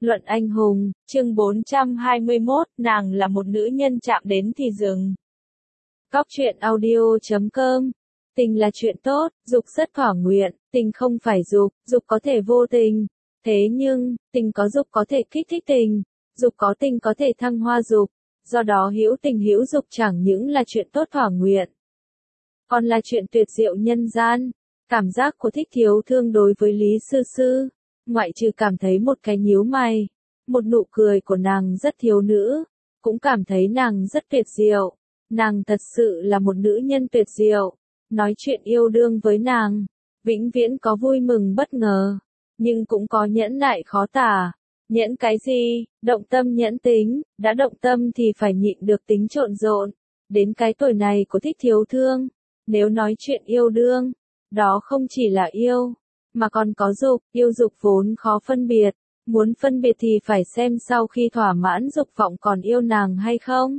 Luận anh hùng, chương 421, nàng là một nữ nhân chạm đến thì dừng. Góc truyện audio.com. Tình là chuyện tốt, dục rất thỏa nguyện, tình không phải dục, dục có thể vô tình. Thế nhưng, tình có dục có thể kích thích tình, dục có tình có thể thăng hoa dục. Do đó hữu tình hữu dục chẳng những là chuyện tốt thỏa nguyện, còn là chuyện tuyệt diệu nhân gian. Cảm giác của Thích Thiếu Thương đối với Lý Sư Sư, ngoại trừ cảm thấy một cái nhíu mày, một nụ cười của nàng rất thiếu nữ, cũng cảm thấy nàng rất tuyệt diệu. Nàng thật sự là một nữ nhân tuyệt diệu. Nói chuyện yêu đương với nàng, vĩnh viễn có vui mừng bất ngờ, nhưng cũng có nhẫn nại khó tả. Nhẫn cái gì? Động tâm nhẫn tính, đã động tâm thì phải nhịn được tính trộn rộn. Đến cái tuổi này của Thích Thiếu Thương, nếu nói chuyện yêu đương, đó không chỉ là yêu, mà còn có dục. Yêu dục vốn khó phân biệt, muốn phân biệt thì phải xem sau khi thỏa mãn dục vọng còn yêu nàng hay không.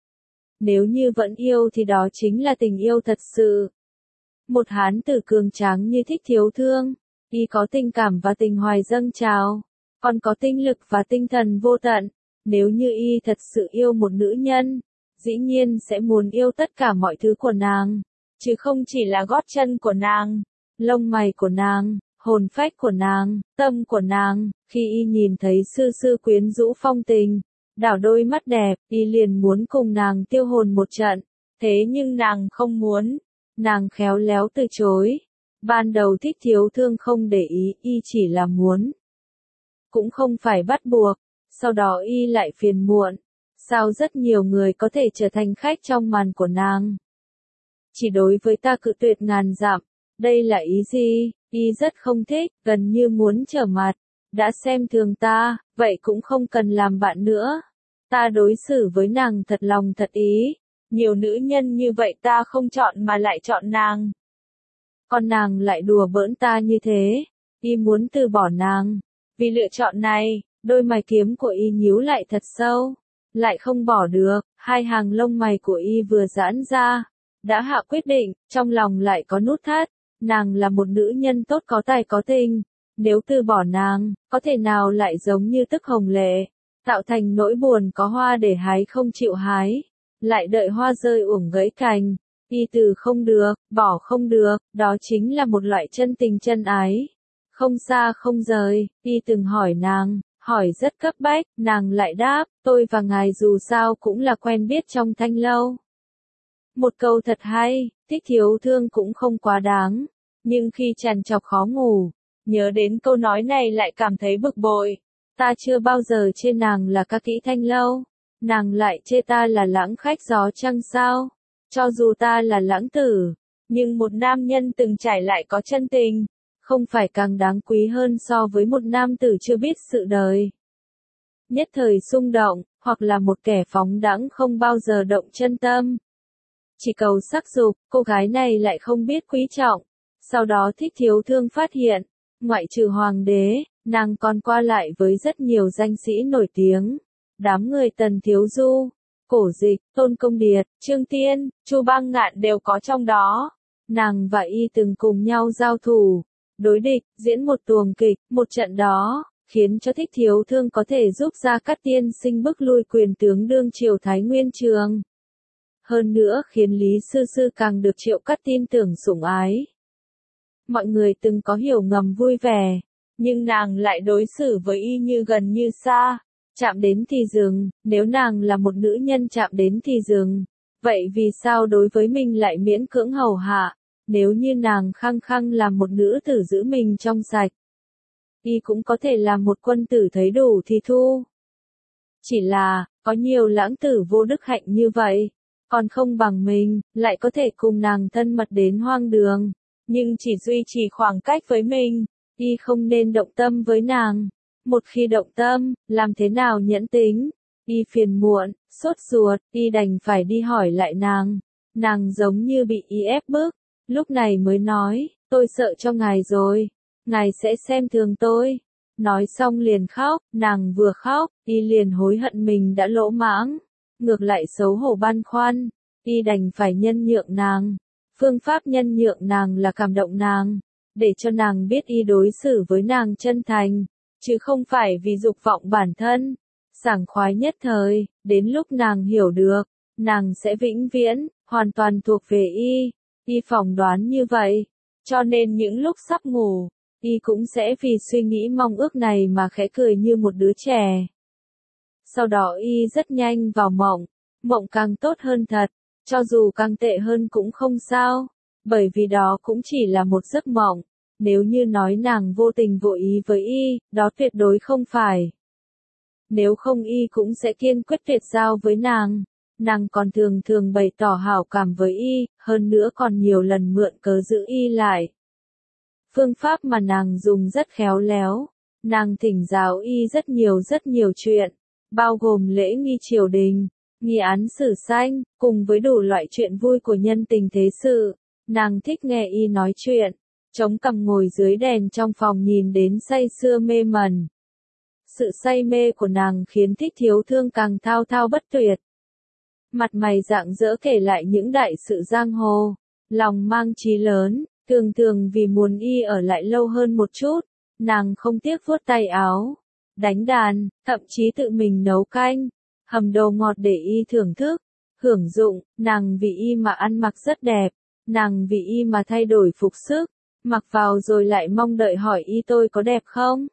Nếu như vẫn yêu thì đó chính là tình yêu thật sự. Một hán tử cường tráng như Thích Thiếu Thương, y có tình cảm và tình hoài dâng trào, còn có tinh lực và tinh thần vô tận. Nếu như y thật sự yêu một nữ nhân, dĩ nhiên sẽ muốn yêu tất cả mọi thứ của nàng, chứ không chỉ là gót chân của nàng, lông mày của nàng, hồn phách của nàng, tâm của nàng. Khi y nhìn thấy Sư Sư quyến rũ phong tình, đảo đôi mắt đẹp, y liền muốn cùng nàng tiêu hồn một trận. Thế nhưng nàng không muốn, nàng khéo léo từ chối. Ban đầu Thích Thiếu Thương không để ý, y chỉ là muốn, cũng không phải bắt buộc. Sau đó y lại phiền muộn, sao rất nhiều người có thể trở thành khách trong màn của nàng, chỉ đối với ta cự tuyệt ngàn dặm. Đây là ý gì? Y rất không thích, gần như muốn trở mặt. Đã xem thường ta, vậy cũng không cần làm bạn nữa. Ta đối xử với nàng thật lòng thật ý. Nhiều nữ nhân như vậy ta không chọn mà lại chọn nàng. Còn nàng lại đùa bỡn ta như thế. Y muốn từ bỏ nàng. Vì lựa chọn này, đôi mày kiếm của y nhíu lại thật sâu. Lại không bỏ được, hai hàng lông mày của y vừa giãn ra. Đã hạ quyết định, trong lòng lại có nút thắt. Nàng là một nữ nhân tốt có tài có tình. Nếu từ bỏ nàng, có thể nào lại giống như Tức Hồng Lệ, tạo thành nỗi buồn có hoa để hái không chịu hái, lại đợi hoa rơi uổng gãy cành. Y từ không được, bỏ không được, đó chính là một loại chân tình chân ái. Không xa không rời. Y từng hỏi nàng, hỏi rất cấp bách, nàng lại đáp, tôi và ngài dù sao cũng là quen biết trong thanh lâu. Một câu thật hay, Thích Thiếu Thương cũng không quá đáng, nhưng khi trằn trọc khó ngủ, nhớ đến câu nói này lại cảm thấy bực bội. Ta chưa bao giờ chê nàng là ca kỹ thanh lâu, nàng lại chê ta là lãng khách gió trăng sao. Cho dù ta là lãng tử, nhưng một nam nhân từng trải lại có chân tình, không phải càng đáng quý hơn so với một nam tử chưa biết sự đời, nhất thời xung động, hoặc là một kẻ phóng đãng không bao giờ động chân tâm, chỉ cầu sắc dục. Cô gái này lại không biết quý trọng. Sau đó Thích Thiếu Thương phát hiện, ngoại trừ hoàng đế, nàng còn qua lại với rất nhiều danh sĩ nổi tiếng. Đám người Tần Thiếu Du, Cổ Dịch, Tôn Công Điệt, Trương Tiên, Chu Bang Ngạn đều có trong đó. Nàng và y từng cùng nhau giao thủ, đối địch, diễn một tuồng kịch. Một trận đó, khiến cho Thích Thiếu Thương có thể giúp Gia Cát Tiên Sinh bức lui quyền tướng đương triều Thái Nguyên Trường. Hơn nữa khiến Lý Sư Sư càng được Triệu Cát tin tưởng sủng ái. Mọi người từng có hiểu ngầm vui vẻ, nhưng nàng lại đối xử với y như gần như xa. Chạm đến thì dừng. Nếu nàng là một nữ nhân chạm đến thì dừng, vậy vì sao đối với mình lại miễn cưỡng hầu hạ? Nếu như nàng khăng khăng làm một nữ tử giữ mình trong sạch, y cũng có thể làm một quân tử thấy đủ thì thu. Chỉ là, có nhiều lãng tử vô đức hạnh như vậy, còn không bằng mình, lại có thể cùng nàng thân mật đến hoang đường, nhưng chỉ duy trì khoảng cách với mình. Y không nên động tâm với nàng. Một khi động tâm, làm thế nào nhẫn tính? Y phiền muộn, sốt ruột, y đành phải đi hỏi lại nàng. Nàng giống như bị y ép bức, lúc này mới nói, tôi sợ cho ngài rồi, ngài sẽ xem thường tôi. Nói xong liền khóc. Nàng vừa khóc, y liền hối hận mình đã lỗ mãng, ngược lại xấu hổ băn khoăn. Y đành phải nhân nhượng nàng. Phương pháp nhân nhượng nàng là cảm động nàng, để cho nàng biết y đối xử với nàng chân thành, chứ không phải vì dục vọng bản thân, sảng khoái nhất thời, đến lúc nàng hiểu được, nàng sẽ vĩnh viễn, hoàn toàn thuộc về y phỏng đoán như vậy, cho nên những lúc sắp ngủ, y cũng sẽ vì suy nghĩ mong ước này mà khẽ cười như một đứa trẻ. Sau đó y rất nhanh vào mộng, mộng càng tốt hơn thật, cho dù càng tệ hơn cũng không sao, bởi vì đó cũng chỉ là một giấc mộng, nếu như nói nàng vô tình vô ý với y, đó tuyệt đối không phải. Nếu không y cũng sẽ kiên quyết tuyệt giao với nàng còn thường thường bày tỏ hảo cảm với y, hơn nữa còn nhiều lần mượn cớ giữ y lại. Phương pháp mà nàng dùng rất khéo léo, nàng thỉnh giáo y rất nhiều chuyện, bao gồm lễ nghi triều đình, nghi án sử sanh, cùng với đủ loại chuyện vui của nhân tình thế sự. Nàng thích nghe y nói chuyện, chống cằm ngồi dưới đèn trong phòng nhìn đến say sưa mê mẩn. Sự say mê của nàng khiến Thích Thiếu Thương càng thao thao bất tuyệt. Mặt mày rạng rỡ kể lại những đại sự giang hồ, lòng mang chí lớn, thường thường vì muốn y ở lại lâu hơn một chút, nàng không tiếc vuốt tay áo, đánh đàn, thậm chí tự mình nấu canh, hầm đồ ngọt để y thưởng thức, hưởng dụng, nàng vì y mà ăn mặc rất đẹp, nàng vì y mà thay đổi phục sức, mặc vào rồi lại mong đợi hỏi y tôi có đẹp không?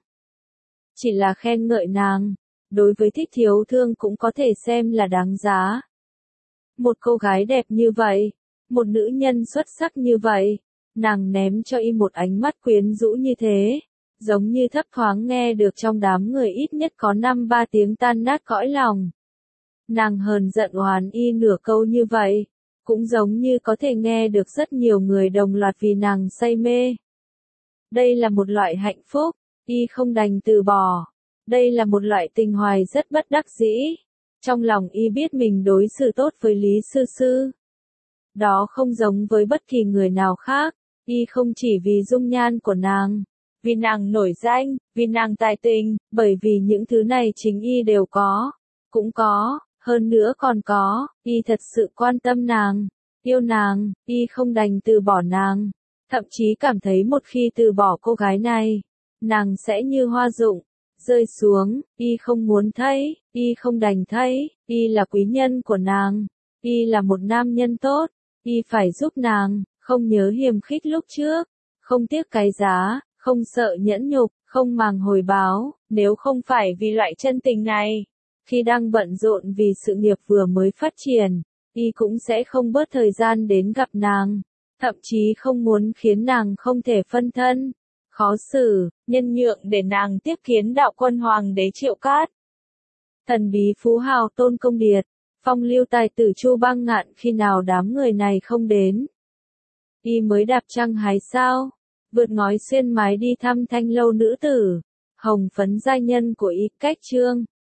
Chỉ là khen ngợi nàng, đối với Thích Thiếu Thương cũng có thể xem là đáng giá. Một cô gái đẹp như vậy, một nữ nhân xuất sắc như vậy, nàng ném cho y một ánh mắt quyến rũ như thế, giống như thấp thoáng nghe được trong đám người ít nhất có 5-3 tiếng tan nát cõi lòng. Nàng hờn giận oán y nửa câu như vậy, cũng giống như có thể nghe được rất nhiều người đồng loạt vì nàng say mê. Đây là một loại hạnh phúc, y không đành từ bỏ. Đây là một loại tình hoài rất bất đắc dĩ. Trong lòng y biết mình đối xử tốt với Lý Sư Sư. Đó không giống với bất kỳ người nào khác, y không chỉ vì dung nhan của nàng, vì nàng nổi danh, vì nàng tài tình, bởi vì những thứ này chính y đều có, cũng có, hơn nữa còn có, y thật sự quan tâm nàng, yêu nàng, y không đành từ bỏ nàng, thậm chí cảm thấy một khi từ bỏ cô gái này, nàng sẽ như hoa rụng, rơi xuống, y không muốn thấy, y không đành thấy, y là quý nhân của nàng, y là một nam nhân tốt, y phải giúp nàng, không nhớ hiềm khích lúc trước, không tiếc cái giá, không sợ nhẫn nhục, không màng hồi báo, nếu không phải vì loại chân tình này, khi đang bận rộn vì sự nghiệp vừa mới phát triển, y cũng sẽ không bớt thời gian đến gặp nàng, thậm chí không muốn khiến nàng không thể phân thân. Khó xử, nhân nhượng để nàng tiếp kiến đạo quân hoàng đế Triệu Cát. Thần bí phú hào Tôn Công Điệt, phong lưu tài tử Chu Băng Ngạn khi nào đám người này không đến. Y mới đạp trăng hái sao, vượt ngói xuyên mái đi thăm thanh lâu nữ tử, hồng phấn giai nhân của Y Cách Trương,